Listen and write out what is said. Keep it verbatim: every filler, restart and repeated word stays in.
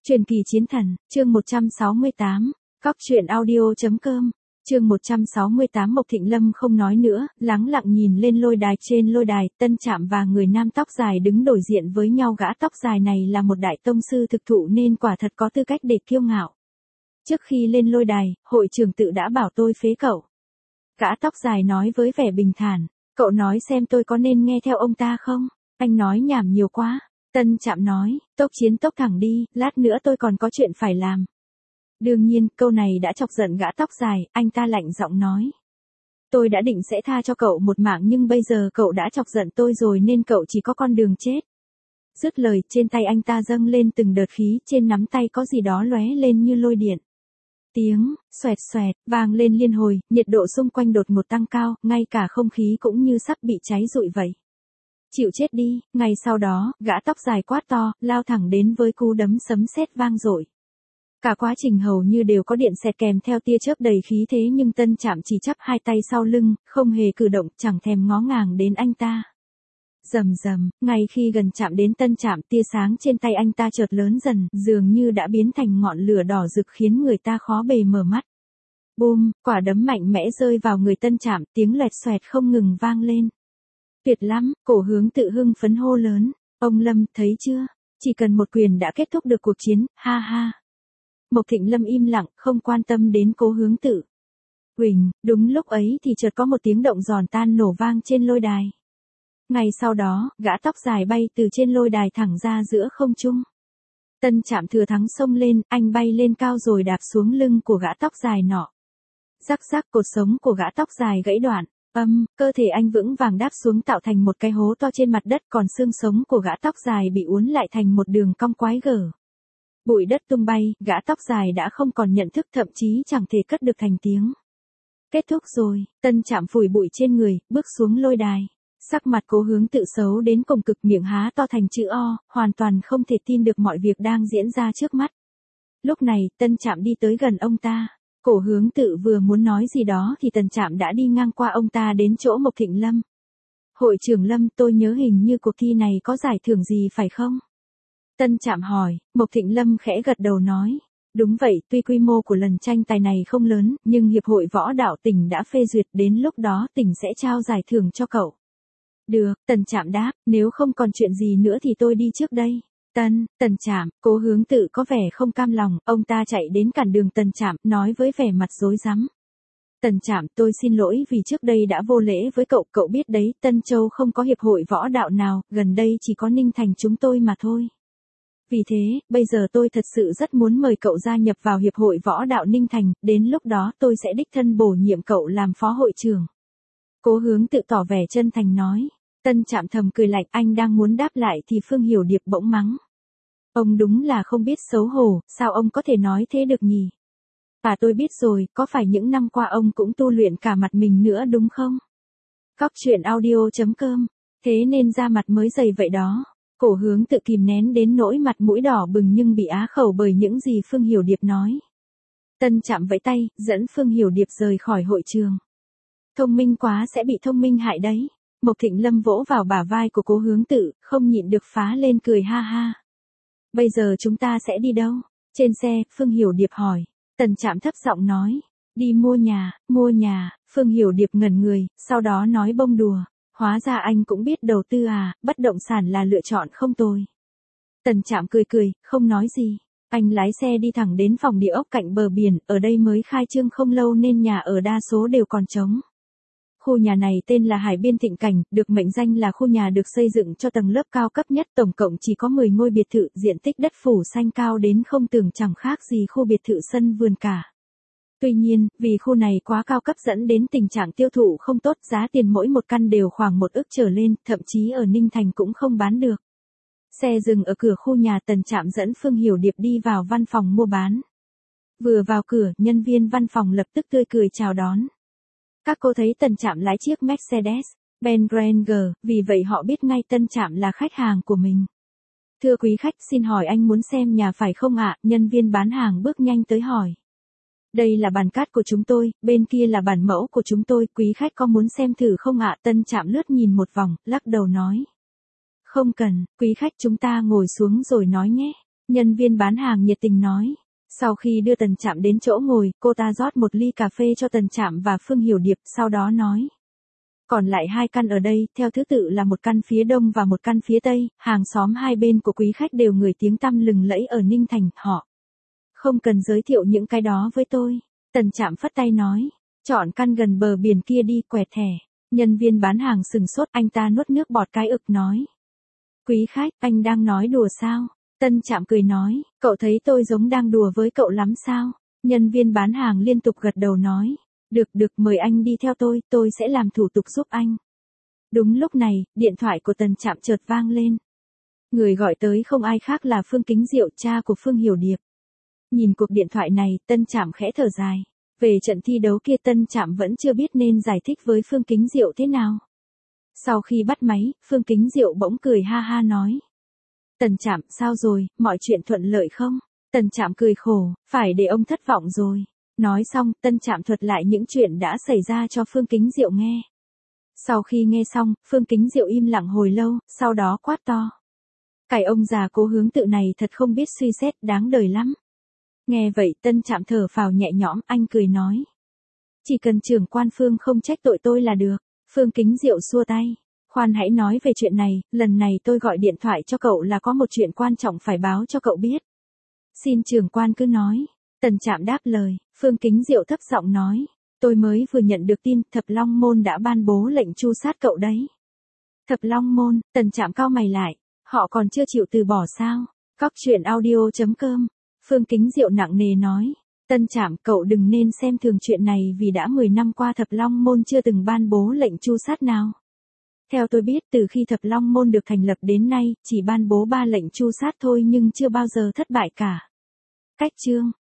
Truyền kỳ chiến thần, chương một trăm sáu mươi tám, cóc truyện audio chấm com, chương một trăm sáu mươi tám. Mộc Thịnh Lâm không nói nữa, lắng lặng nhìn lên lôi đài. Trên lôi đài, Tân Trạm và người nam tóc dài đứng đối diện với nhau. Gã tóc dài này là một đại tông sư thực thụ nên quả thật có tư cách để kiêu ngạo. Trước khi lên lôi đài, hội trưởng tự đã bảo tôi phế cậu. Gã tóc dài nói với vẻ bình thản, cậu nói xem tôi có nên nghe theo ông ta không? Anh nói nhảm nhiều quá. Tân Trạm nói, tốc chiến tốc thẳng đi, lát nữa tôi còn có chuyện phải làm. Đương nhiên, câu này đã chọc giận gã tóc dài, anh ta lạnh giọng nói. Tôi đã định sẽ tha cho cậu một mạng nhưng bây giờ cậu đã chọc giận tôi rồi nên cậu chỉ có con đường chết. Dứt lời, trên tay anh ta dâng lên từng đợt khí, trên nắm tay có gì đó lóe lên như lôi điện. Tiếng, xoẹt xoẹt, vang lên liên hồi, nhiệt độ xung quanh đột ngột tăng cao, ngay cả không khí cũng như sắp bị cháy rụi vậy. Chịu chết đi. Ngay sau đó, gã tóc dài quát to, lao thẳng đến với cú đấm sấm sét vang dội. Cả quá trình hầu như đều có điện xẹt kèm theo tia chớp đầy khí thế nhưng Tân Trạm chỉ chắp hai tay sau lưng, không hề cử động, chẳng thèm ngó ngàng đến anh ta. Rầm rầm, ngay khi gần chạm đến Tân Trạm, tia sáng trên tay anh ta chợt lớn dần, dường như đã biến thành ngọn lửa đỏ rực khiến người ta khó bề mở mắt. Bùm, quả đấm mạnh mẽ rơi vào người Tân Trạm, tiếng loẹt xoẹt không ngừng vang lên. Tuyệt lắm, Cổ Hướng tự hưng phấn hô lớn, ông Lâm, thấy chưa? Chỉ cần một quyền đã kết thúc được cuộc chiến, ha ha. Mộc Thịnh Lâm im lặng, không quan tâm đến Cố Hướng tự. Huỳnh, đúng lúc ấy thì chợt có một tiếng động giòn tan nổ vang trên lôi đài. Ngay sau đó, gã tóc dài bay từ trên lôi đài thẳng ra giữa không trung. Tân Trạm thừa thắng xông lên, anh bay lên cao rồi đạp xuống lưng của gã tóc dài nọ. Rắc rắc, cột sống của gã tóc dài gãy đoạn. Âm, cơ thể anh vững vàng đáp xuống tạo thành một cái hố to trên mặt đất, còn xương sống của gã tóc dài bị uốn lại thành một đường cong quái gở. Bụi đất tung bay, gã tóc dài đã không còn nhận thức, thậm chí chẳng thể cất được thành tiếng. Kết thúc rồi. Tân Trạm phủi bụi trên người, bước xuống lôi đài. Sắc mặt Cố Hướng tự xấu đến cùng cực, miệng há to thành chữ O, hoàn toàn không thể tin được mọi việc đang diễn ra trước mắt. Lúc này, Tân Trạm đi tới gần ông ta. Cổ Hướng tự vừa muốn nói gì đó thì Tân Trạm đã đi ngang qua ông ta đến chỗ Mộc Thịnh Lâm. Hội trưởng Lâm, tôi nhớ hình như cuộc thi này có giải thưởng gì phải không? Tân Trạm hỏi. Mộc Thịnh Lâm khẽ gật đầu nói. Đúng vậy, tuy quy mô của lần tranh tài này không lớn, nhưng Hiệp hội Võ đạo tỉnh đã phê duyệt, đến lúc đó tỉnh sẽ trao giải thưởng cho cậu. Được, Tân Trạm đáp, nếu không còn chuyện gì nữa thì tôi đi trước đây. Tân, Tân Trạm, Cố Hướng tự có vẻ không cam lòng, ông ta chạy đến cản đường Tân Trạm, nói với vẻ mặt rối rắm. Tân Trạm, tôi xin lỗi vì trước đây đã vô lễ với cậu, cậu biết đấy, Tân Châu không có hiệp hội võ đạo nào, gần đây chỉ có Ninh Thành chúng tôi mà thôi. Vì thế, bây giờ tôi thật sự rất muốn mời cậu gia nhập vào hiệp hội võ đạo Ninh Thành, đến lúc đó tôi sẽ đích thân bổ nhiệm cậu làm phó hội trưởng. Cố Hướng tự tỏ vẻ chân thành nói. Tân Trạm thầm cười lạnh, anh đang muốn đáp lại thì Phương Hiểu Điệp bỗng mắng. Ông đúng là không biết xấu hổ, sao ông có thể nói thế được nhỉ? À tôi biết rồi, có phải những năm qua ông cũng tu luyện cả mặt mình nữa đúng không? Cóc truyện audio chấm com, thế nên da mặt mới dày vậy đó. Cổ Hướng tự kìm nén đến nỗi mặt mũi đỏ bừng nhưng bị á khẩu bởi những gì Phương Hiểu Điệp nói. Tân Trạm vẫy tay, dẫn Phương Hiểu Điệp rời khỏi hội trường. Thông minh quá sẽ bị thông minh hại đấy. Mộc Thịnh Lâm vỗ vào bả vai của Cố Hướng tự, không nhịn được phá lên cười ha ha. Bây giờ chúng ta sẽ đi đâu? Trên xe, Phương Hiểu Điệp hỏi. Tân Trạm thấp giọng nói. Đi mua nhà, mua nhà. Phương Hiểu Điệp ngẩn người, sau đó nói bông đùa. Hóa ra anh cũng biết đầu tư à, bất động sản là lựa chọn không tồi. Tân Trạm cười cười, không nói gì. Anh lái xe đi thẳng đến phòng địa ốc cạnh bờ biển, ở đây mới khai trương không lâu nên nhà ở đa số đều còn trống. Khu nhà này tên là Hải Biên Thịnh Cảnh, được mệnh danh là khu nhà được xây dựng cho tầng lớp cao cấp nhất, tổng cộng chỉ có mười ngôi biệt thự, diện tích đất phủ xanh cao đến không tưởng chẳng khác gì khu biệt thự sân vườn cả. Tuy nhiên, vì khu này quá cao cấp dẫn đến tình trạng tiêu thụ không tốt, giá tiền mỗi một căn đều khoảng một ức trở lên, thậm chí ở Ninh Thành cũng không bán được. Xe dừng ở cửa khu nhà, Tân Trạm dẫn Phương Hiểu Điệp đi vào văn phòng mua bán. Vừa vào cửa, nhân viên văn phòng lập tức tươi cười chào đón. Các cô thấy Tân Trạm lái chiếc Mercedes-Benz Granger, vì vậy họ biết ngay Tân Trạm là khách hàng của mình. Thưa quý khách, xin hỏi anh muốn xem nhà phải không ạ? Nhân viên bán hàng bước nhanh tới hỏi. Đây là bản cát của chúng tôi, bên kia là bản mẫu của chúng tôi, quý khách có muốn xem thử không ạ? Tân Trạm lướt nhìn một vòng, lắc đầu nói. Không cần, quý khách chúng ta ngồi xuống rồi nói nhé. Nhân viên bán hàng nhiệt tình nói. Sau khi đưa Tần Trạm đến chỗ ngồi, cô ta rót một ly cà phê cho Tần Trạm và Phương Hiểu Điệp, sau đó nói. Còn lại hai căn ở đây, theo thứ tự là một căn phía đông và một căn phía tây, hàng xóm hai bên của quý khách đều người tiếng tăm lừng lẫy ở Ninh Thành, họ. Không cần giới thiệu những cái đó với tôi. Tần Trạm phất tay nói. Chọn căn gần bờ biển kia đi, quẹt thẻ. Nhân viên bán hàng sừng sốt, anh ta nuốt nước bọt cái ực nói. Quý khách, anh đang nói đùa sao? Tân Trạm cười nói, cậu thấy tôi giống đang đùa với cậu lắm sao? Nhân viên bán hàng liên tục gật đầu nói. Được được, mời anh đi theo tôi, tôi sẽ làm thủ tục giúp anh. Đúng lúc này, điện thoại của Tần Trạm chợt vang lên. Người gọi tới không ai khác là Phương Kính Diệu, cha của Phương Hiểu Điệp. Nhìn cuộc điện thoại này, Tân Trạm khẽ thở dài. Về trận thi đấu kia Tân Trạm vẫn chưa biết nên giải thích với Phương Kính Diệu thế nào. Sau khi bắt máy, Phương Kính Diệu bỗng cười ha ha nói. Tần Trạm, sao rồi, mọi chuyện thuận lợi không? Tần Trạm cười khổ, phải để ông thất vọng rồi. Nói xong, Tân Trạm thuật lại những chuyện đã xảy ra cho Phương Kính Diệu nghe. Sau khi nghe xong, Phương Kính Diệu im lặng hồi lâu, sau đó quát to. Cái ông già cố hướng tự này thật không biết suy xét, đáng đời lắm. Nghe vậy Tân Trạm thở phào nhẹ nhõm, anh cười nói. Chỉ cần trưởng quan Phương không trách tội tôi là được. Phương Kính Diệu xua tay. Khoan hãy nói về chuyện này, lần này tôi gọi điện thoại cho cậu là có một chuyện quan trọng phải báo cho cậu biết. Xin trưởng quan cứ nói. Tần Trạm đáp lời, Phương Kính Diệu thấp giọng nói. Tôi mới vừa nhận được tin, Thập Long Môn đã ban bố lệnh tru sát cậu đấy. Thập Long Môn, Tần Trạm cau mày lại. Họ còn chưa chịu từ bỏ sao? Cóc truyện audio chấm com. Phương Kính Diệu nặng nề nói. Tân Trạm, cậu đừng nên xem thường chuyện này vì đã mười năm qua Thập Long Môn chưa từng ban bố lệnh tru sát nào. Theo tôi biết, từ khi Thập Long Môn được thành lập đến nay, chỉ ban bố ba lệnh tru sát thôi nhưng chưa bao giờ thất bại cả. Cách chương